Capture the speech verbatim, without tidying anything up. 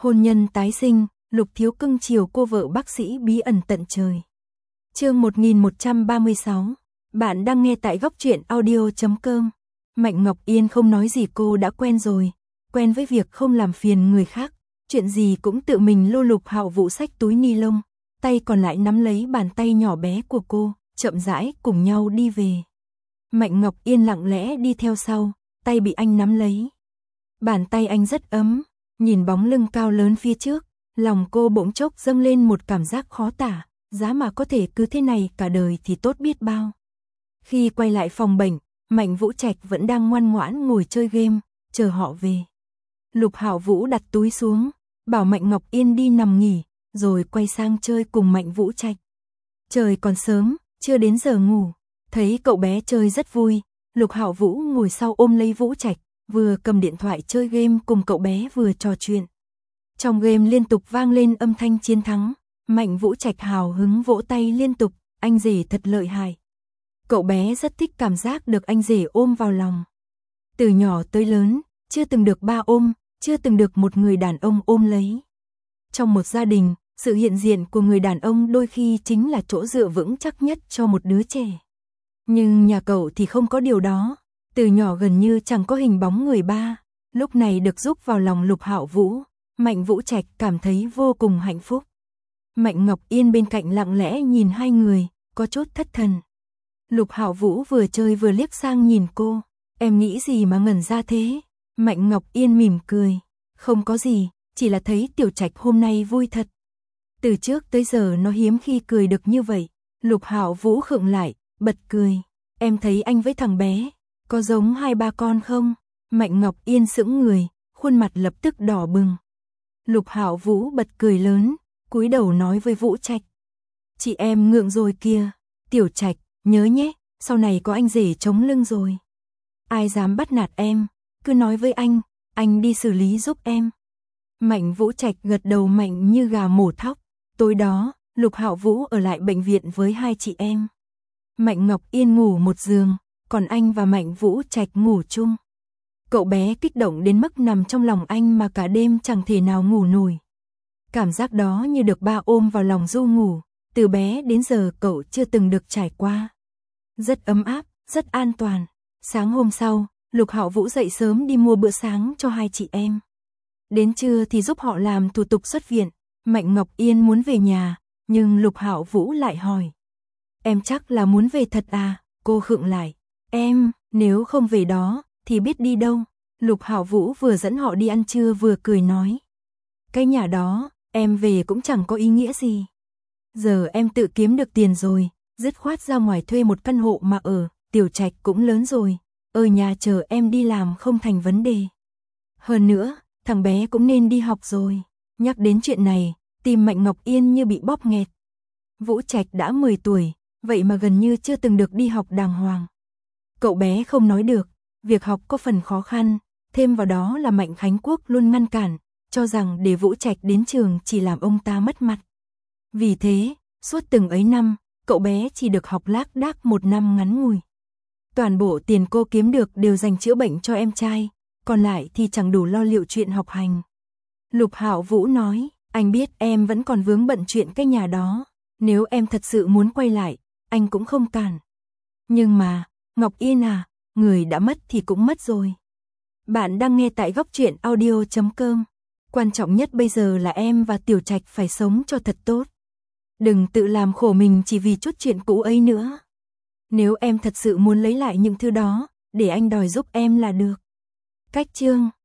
Hôn nhân tái sinh, Lục Thiếu cưng chiều cô vợ bác sĩ bí ẩn tận trời. Chương một nghìn một trăm ba mươi sáu. Bạn đang nghe tại góc truyện audio chấm com. Mạnh Ngọc Yên không nói gì, cô đã quen rồi, quen với việc không làm phiền người khác, chuyện gì cũng tự mình lôi Lục Hạo Vũ xách túi ni lông, tay còn lại nắm lấy bàn tay nhỏ bé của cô, chậm rãi cùng nhau đi về. Mạnh Ngọc Yên lặng lẽ đi theo sau, tay bị anh nắm lấy. Bàn tay anh rất ấm, nhìn bóng lưng cao lớn phía trước, lòng cô bỗng chốc dâng lên một cảm giác khó tả, giá mà có thể cứ thế này cả đời thì tốt biết bao. Khi quay lại phòng bệnh, Mạnh Vũ Trạch vẫn đang ngoan ngoãn ngồi chơi game, chờ họ về. Lục Hạo Vũ đặt túi xuống, bảo Mạnh Ngọc Yên đi nằm nghỉ, rồi quay sang chơi cùng Mạnh Vũ Trạch. Trời còn sớm, chưa đến giờ ngủ, thấy cậu bé chơi rất vui, Lục Hạo Vũ ngồi sau ôm lấy Vũ Trạch, vừa cầm điện thoại chơi game cùng cậu bé vừa trò chuyện. Trong game liên tục vang lên âm thanh chiến thắng, Mạnh Vũ Trạch hào hứng vỗ tay liên tục, anh rể thật lợi hại. Cậu bé rất thích cảm giác được anh rể ôm vào lòng. Từ nhỏ tới lớn, chưa từng được ba ôm, chưa từng được một người đàn ông ôm lấy. Trong một gia đình, sự hiện diện của người đàn ông đôi khi chính là chỗ dựa vững chắc nhất cho một đứa trẻ. Nhưng nhà cậu thì không có điều đó, từ nhỏ gần như chẳng có hình bóng người ba, lúc này được giúp vào lòng Lục Hạo Vũ, Mạnh Vũ Trạch cảm thấy vô cùng hạnh phúc. Mạnh Ngọc Yên bên cạnh lặng lẽ nhìn hai người, có chút thất thần. Lục Hạo Vũ vừa chơi vừa liếc sang nhìn cô, em nghĩ gì mà ngẩn ra thế? Mạnh Ngọc Yên mỉm cười, không có gì, chỉ là thấy Tiểu Trạch hôm nay vui thật. Từ trước tới giờ nó hiếm khi cười được như vậy. Lục Hạo Vũ khựng lại, bật cười, em thấy anh với thằng bé, có giống hai ba con không? Mạnh Ngọc Yên sững người, khuôn mặt lập tức đỏ bừng. Lục Hạo Vũ bật cười lớn, cúi đầu nói với Vũ Trạch, chị em ngượng rồi kìa, Tiểu Trạch, nhớ nhé, sau này có anh rể chống lưng rồi. Ai dám bắt nạt em, cứ nói với anh, anh đi xử lý giúp em. Mạnh Vũ Trạch gật đầu mạnh như gà mổ thóc. Tối đó, Lục Hạo Vũ ở lại bệnh viện với hai chị em. Mạnh Ngọc Yên ngủ một giường, còn anh và Mạnh Vũ Trạch ngủ chung. Cậu bé kích động đến mức nằm trong lòng anh mà cả đêm chẳng thể nào ngủ nổi. Cảm giác đó như được ba ôm vào lòng ru ngủ, từ bé đến giờ cậu chưa từng được trải qua. Rất ấm áp, rất an toàn. Sáng hôm sau, Lục Hạo Vũ dậy sớm đi mua bữa sáng cho hai chị em. Đến trưa thì giúp họ làm thủ tục xuất viện. Mạnh Ngọc Yên muốn về nhà, nhưng Lục Hạo Vũ lại hỏi, em chắc là muốn về thật à? Cô khựng lại, em, nếu không về đó, thì biết đi đâu? Lục Hạo Vũ vừa dẫn họ đi ăn trưa vừa cười nói, cái nhà đó, em về cũng chẳng có ý nghĩa gì. Giờ em tự kiếm được tiền rồi, dứt khoát ra ngoài thuê một căn hộ mà ở, Tiểu Trạch cũng lớn rồi, ở nhà chờ em đi làm không thành vấn đề. Hơn nữa, thằng bé cũng nên đi học rồi. Nhắc đến chuyện này, tim Mạnh Ngọc Yên như bị bóp nghẹt. Vũ Trạch đã mười tuổi, vậy mà gần như chưa từng được đi học đàng hoàng. Cậu bé không nói được, việc học có phần khó khăn, thêm vào đó là Mạnh Khánh Quốc luôn ngăn cản, cho rằng để Vũ Trạch đến trường chỉ làm ông ta mất mặt. Vì thế, suốt từng ấy năm, cậu bé chỉ được học lác đác một năm ngắn ngủi. Toàn bộ tiền cô kiếm được đều dành chữa bệnh cho em trai, còn lại thì chẳng đủ lo liệu chuyện học hành. Lục Hạo Vũ nói, anh biết em vẫn còn vướng bận chuyện cái nhà đó, nếu em thật sự muốn quay lại, anh cũng không cản. Nhưng mà, Ngọc Yên à, người đã mất thì cũng mất rồi. Bạn đang nghe tại góc truyện audio chấm com. Quan trọng nhất bây giờ là em và Tiểu Trạch phải sống cho thật tốt. Đừng tự làm khổ mình chỉ vì chút chuyện cũ ấy nữa. Nếu em thật sự muốn lấy lại những thứ đó, để anh đòi giúp em là được. Cách chương